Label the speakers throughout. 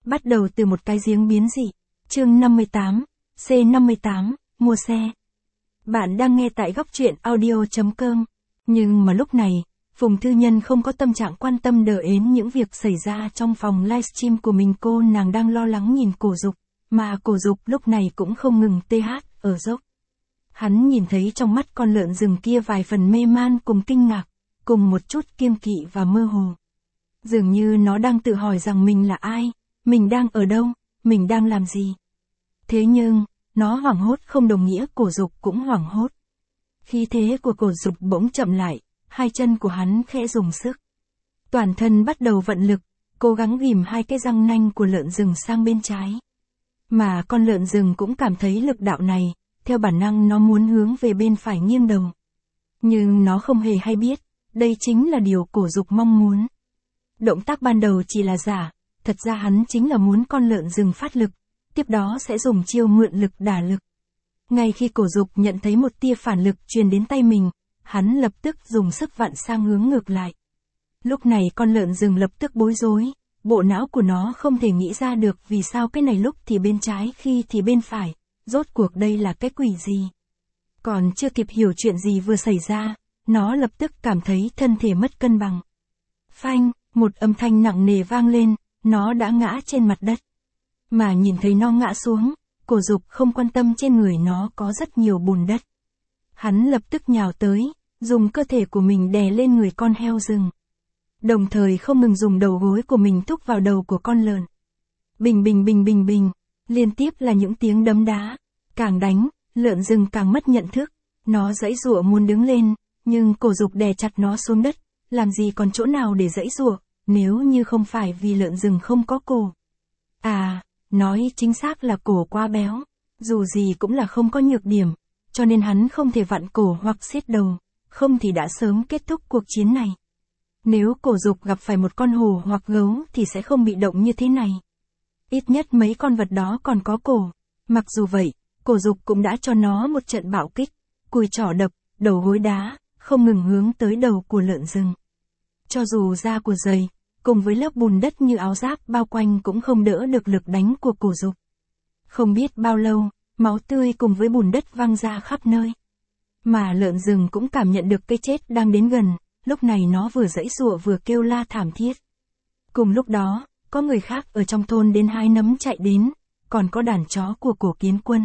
Speaker 1: Bắt đầu từ một cái giếng biến dị. Chương 58, C58, mua xe. Bạn đang nghe tại góc truyện audio.com. Nhưng mà lúc này, Phùng Thư Nhân không có tâm trạng quan tâm đờ ến những việc xảy ra trong phòng livestream của mình. Nàng đang lo lắng nhìn Cổ Dục, mà Cổ Dục lúc này cũng không ngừng ở dốc. Hắn nhìn thấy trong mắt con lợn rừng kia vài phần mê man cùng kinh ngạc, cùng một chút kiêng kỵ và mơ hồ. Dường như nó đang tự hỏi rằng mình là ai, mình đang ở đâu, mình đang làm gì. Thế nhưng, nó hoảng hốt không đồng nghĩa Cổ Dục cũng hoảng hốt. Khí thế của Cổ Dục bỗng chậm lại, hai chân của hắn khẽ dùng sức. Toàn thân bắt đầu vận lực, cố gắng ghìm hai cái răng nanh của lợn rừng sang bên trái. Mà con lợn rừng cũng cảm thấy lực đạo này, theo bản năng nó muốn hướng về bên phải nghiêng đầu. Nhưng nó không hề hay biết, đây chính là điều Cổ Dục mong muốn. Động tác ban đầu chỉ là giả, thật ra hắn chính là muốn con lợn rừng phát lực, tiếp đó sẽ dùng chiêu mượn lực đả lực. Ngay khi Cổ Dục nhận thấy một tia phản lực truyền đến tay mình, hắn lập tức dùng sức vặn sang hướng ngược lại. Lúc này con lợn rừng lập tức bối rối, bộ não của nó không thể nghĩ ra được vì sao cái này lúc thì bên trái khi thì bên phải, rốt cuộc đây là cái quỷ gì. Còn chưa kịp hiểu chuyện gì vừa xảy ra, nó lập tức cảm thấy thân thể mất cân bằng. Phanh, một âm thanh nặng nề vang lên, nó đã ngã trên mặt đất. Mà nhìn thấy nó ngã xuống, Cổ Dục không quan tâm trên người nó có rất nhiều bùn đất. Hắn lập tức nhào tới, dùng cơ thể của mình đè lên người con heo rừng. Đồng thời không ngừng dùng đầu gối của mình thúc vào đầu của con lợn. Bình bình bình bình bình, liên tiếp là những tiếng đấm đá. Càng đánh, lợn rừng càng mất nhận thức. Nó giãy giụa muốn đứng lên, nhưng Cổ Dục đè chặt nó xuống đất, làm gì còn chỗ nào để giãy giụa, nếu như không phải vì lợn rừng không có cổ. Nói chính xác là cổ quá béo, dù gì cũng là không có nhược điểm, cho nên hắn không thể vặn cổ hoặc siết đầu, không thì đã sớm kết thúc cuộc chiến này. Nếu Cổ Dục gặp phải một con hổ hoặc gấu thì sẽ không bị động như thế này. Ít nhất mấy con vật đó còn có cổ. Mặc dù vậy, Cổ Dục cũng đã cho nó một trận bạo kích, cùi trỏ đập, đầu gối đá, không ngừng hướng tới đầu của lợn rừng. Cho dù da của dày, cùng với lớp bùn đất như áo giáp bao quanh cũng không đỡ được lực đánh của Cổ Dục. Không biết bao lâu, máu tươi cùng với bùn đất văng ra khắp nơi. Mà lợn rừng cũng cảm nhận được cái chết đang đến gần, lúc này nó vừa giãy giụa vừa kêu la thảm thiết. Cùng lúc đó, có người khác ở trong thôn đến hái nấm chạy đến, còn có đàn chó của Cổ Kiến Quân.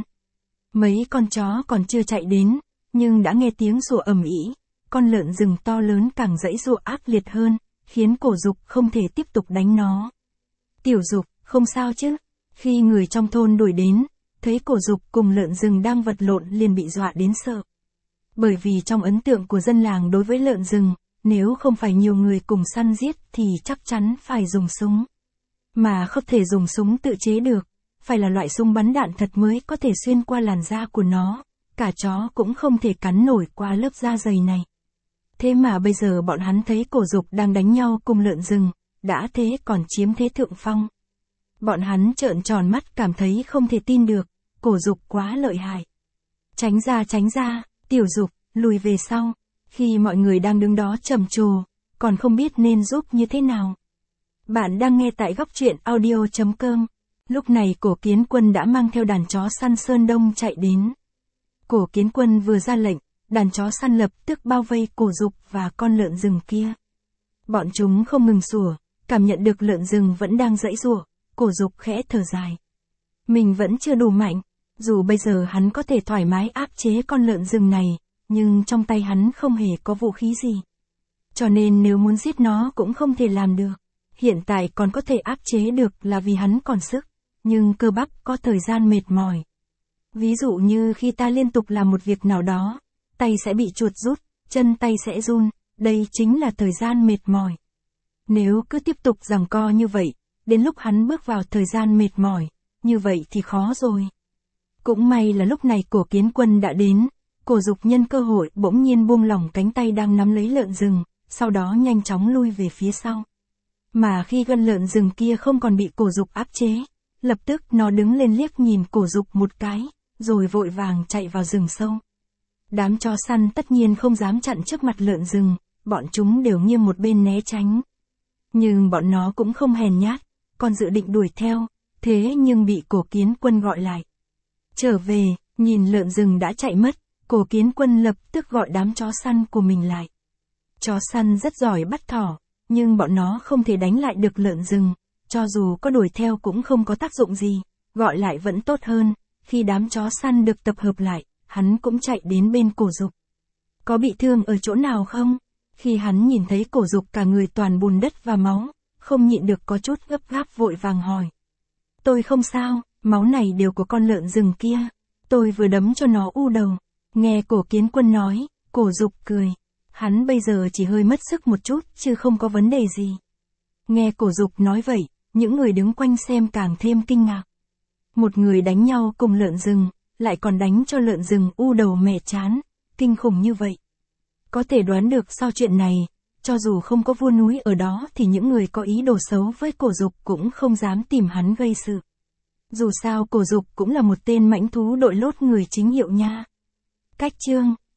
Speaker 1: Mấy con chó còn chưa chạy đến, nhưng đã nghe tiếng sủa ầm ĩ, con lợn rừng to lớn càng giãy giụa ác liệt hơn, khiến Cổ Dục không thể tiếp tục đánh nó. Tiểu Dục, không sao chứ? Khi người trong thôn đuổi đến, thấy Cổ Dục cùng lợn rừng đang vật lộn liền bị dọa đến sợ. Bởi vì trong ấn tượng của dân làng đối với lợn rừng, nếu không phải nhiều người cùng săn giết thì chắc chắn phải dùng súng. Mà không thể dùng súng tự chế được, phải là loại súng bắn đạn thật mới có thể xuyên qua làn da của nó, cả chó cũng không thể cắn nổi qua lớp da dày này. Thế mà bây giờ bọn hắn thấy Cổ Dục đang đánh nhau cùng lợn rừng, đã thế còn chiếm thế thượng phong. Bọn hắn trợn tròn mắt cảm thấy không thể tin được, Cổ Dục quá lợi hại. Tránh ra, Tiểu Dục, lùi về sau. Khi mọi người đang đứng đó trầm trồ, còn không biết nên giúp như thế nào. Bạn đang nghe tại góc truyện audio.com. Lúc này Cổ Kiến Quân đã mang theo đàn chó săn Sơn Đông chạy đến. Cổ Kiến Quân vừa ra lệnh, đàn chó săn lập tức bao vây Cổ Dục và con lợn rừng kia. Bọn chúng không ngừng sủa, cảm nhận được lợn rừng vẫn đang giãy giụa, Cổ Dục khẽ thở dài. Mình vẫn chưa đủ mạnh, dù bây giờ hắn có thể thoải mái áp chế con lợn rừng này, nhưng trong tay hắn không hề có vũ khí gì. Cho nên nếu muốn giết nó cũng không thể làm được. Hiện tại còn có thể áp chế được là vì hắn còn sức, nhưng cơ bắp có thời gian mệt mỏi. Ví dụ như khi ta liên tục làm một việc nào đó, tay sẽ bị chuột rút, chân tay sẽ run, đây chính là thời gian mệt mỏi. Nếu cứ tiếp tục giằng co như vậy, đến lúc hắn bước vào thời gian mệt mỏi, như vậy thì khó rồi. Cũng may là lúc này Cổ Kiến Quân đã đến, Cổ Dục nhân cơ hội bỗng nhiên buông lỏng cánh tay đang nắm lấy lợn rừng, sau đó nhanh chóng lui về phía sau. Mà khi con lợn rừng kia không còn bị Cổ Dục áp chế, lập tức nó đứng lên liếc nhìn Cổ Dục một cái, rồi vội vàng chạy vào rừng sâu. Đám chó săn tất nhiên không dám chặn trước mặt lợn rừng, bọn chúng đều nghiêng một bên né tránh. Nhưng bọn nó cũng không hèn nhát, còn dự định đuổi theo, thế nhưng bị Cổ Kiến Quân gọi lại. Trở về, nhìn lợn rừng đã chạy mất, Cổ Kiến Quân lập tức gọi đám chó săn của mình lại. Chó săn rất giỏi bắt thỏ, nhưng bọn nó không thể đánh lại được lợn rừng, cho dù có đuổi theo cũng không có tác dụng gì, gọi lại vẫn tốt hơn. Khi đám chó săn được tập hợp lại, hắn cũng chạy đến bên Cổ Dục. Có bị thương ở chỗ nào không? Khi hắn nhìn thấy Cổ Dục cả người toàn bùn đất và máu, không nhịn được có chút gấp gáp vội vàng hỏi. Tôi không sao, máu này đều của con lợn rừng kia. Tôi vừa đấm cho nó u đầu. Nghe Cổ Kiến Quân nói, Cổ Dục cười. Hắn bây giờ chỉ hơi mất sức một chút chứ không có vấn đề gì. Nghe Cổ Dục nói vậy, những người đứng quanh xem càng thêm kinh ngạc. Một người đánh nhau cùng lợn rừng, lại còn đánh cho lợn rừng u đầu mẻ chán, kinh khủng như vậy. Có thể đoán được sau chuyện này, cho dù không có vua núi ở đó thì những người có ý đồ xấu với Cổ Dục cũng không dám tìm hắn gây sự. Dù sao Cổ Dục cũng là một tên mãnh thú đội lốt người chính hiệu nha. Cách chương